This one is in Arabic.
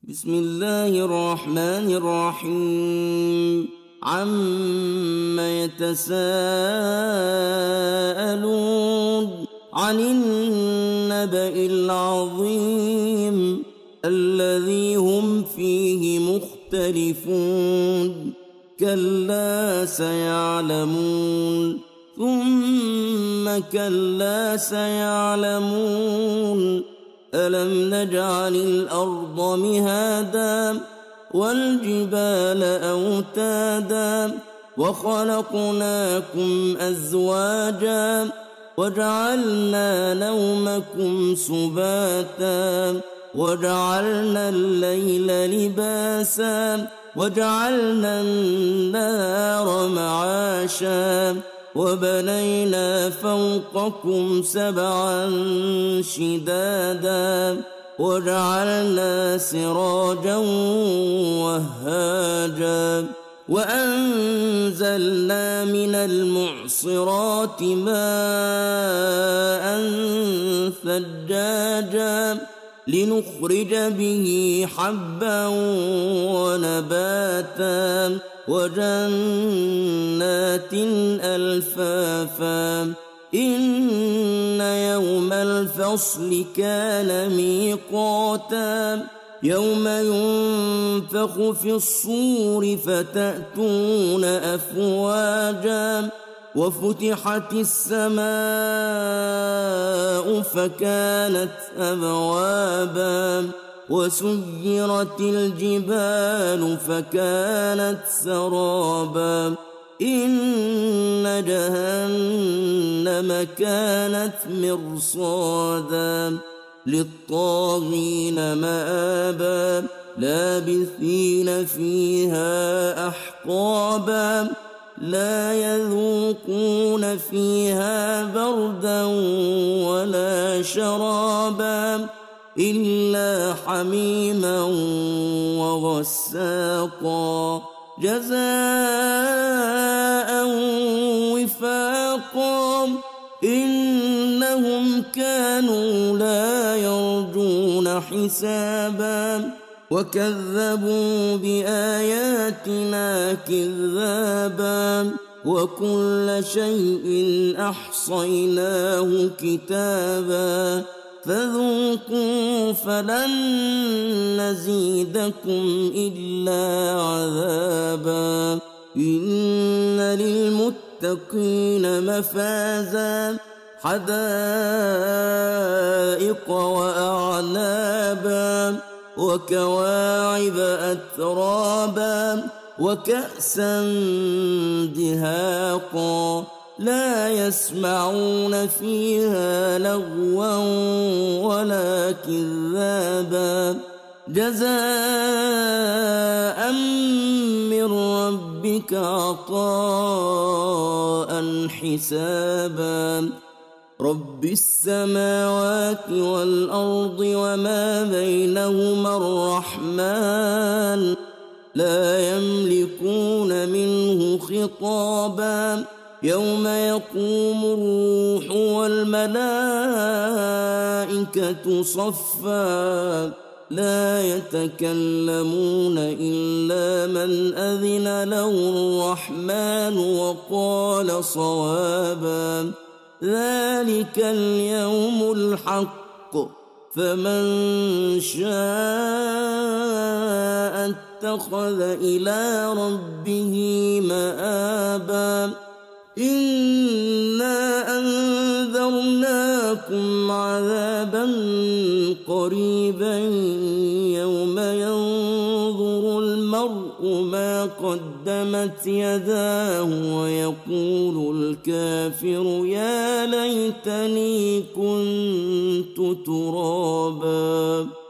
بسم الله الرحمن الرحيم عم يتساءلون عن النبأ العظيم الذي هم فيه مختلفون كلا سيعلمون ثم كلا سيعلمون ألم نجعل الأرض مهادا والجبال أوتادا وخلقناكم أزواجا وجعلنا نومكم سباتا وجعلنا الليل لباسا وجعلنا النهار معاشا وبنينا فوقكم سبعا شدادا وجعلنا سراجا وهاجا وأنزلنا من المعصرات ماء ثجاجا لنخرج به حبا ونباتا وجنات ألفافا إن يوم الفصل كان ميقاتا يوم ينفخ في الصور فتأتون أفواجا وفتحت السماء فكانت أبوابا وسيرت الجبال فكانت سرابا إن جهنم كانت مرصادا للطاغين مآبا لابثين فيها أحقابا لا يذوقون فيها بردا ولا شرابا إلا حميما وغساقا جزاء وفاقا إنهم كانوا لا يرجون حسابا وكذبوا بآياتنا كذابا وكل شيء أحصيناه كتابا فذوقوا فلن نزيدكم إلا عذابا إن للمتقين مفازا حدائق وأعنابا وكواعب أترابا وكأسا دهاقا لا يسمعون فيها لغوا ولا كذابا جزاء من ربك عطاء حسابا رب السماوات والأرض وما بينهما الرحمن لا يملكون منه خطابا يوم يقوم الروح والملائكة صفا لا يتكلمون إلا من أذن له الرحمن وقال صوابا ذلك اليوم الحق فمن شاء اتخذ إلى ربه مآبا إنا أنذرناكم عذابا قريبا يوم ينظر المرء ما قدمت يداه ويقول الكافر يا ليتني كنت ترابا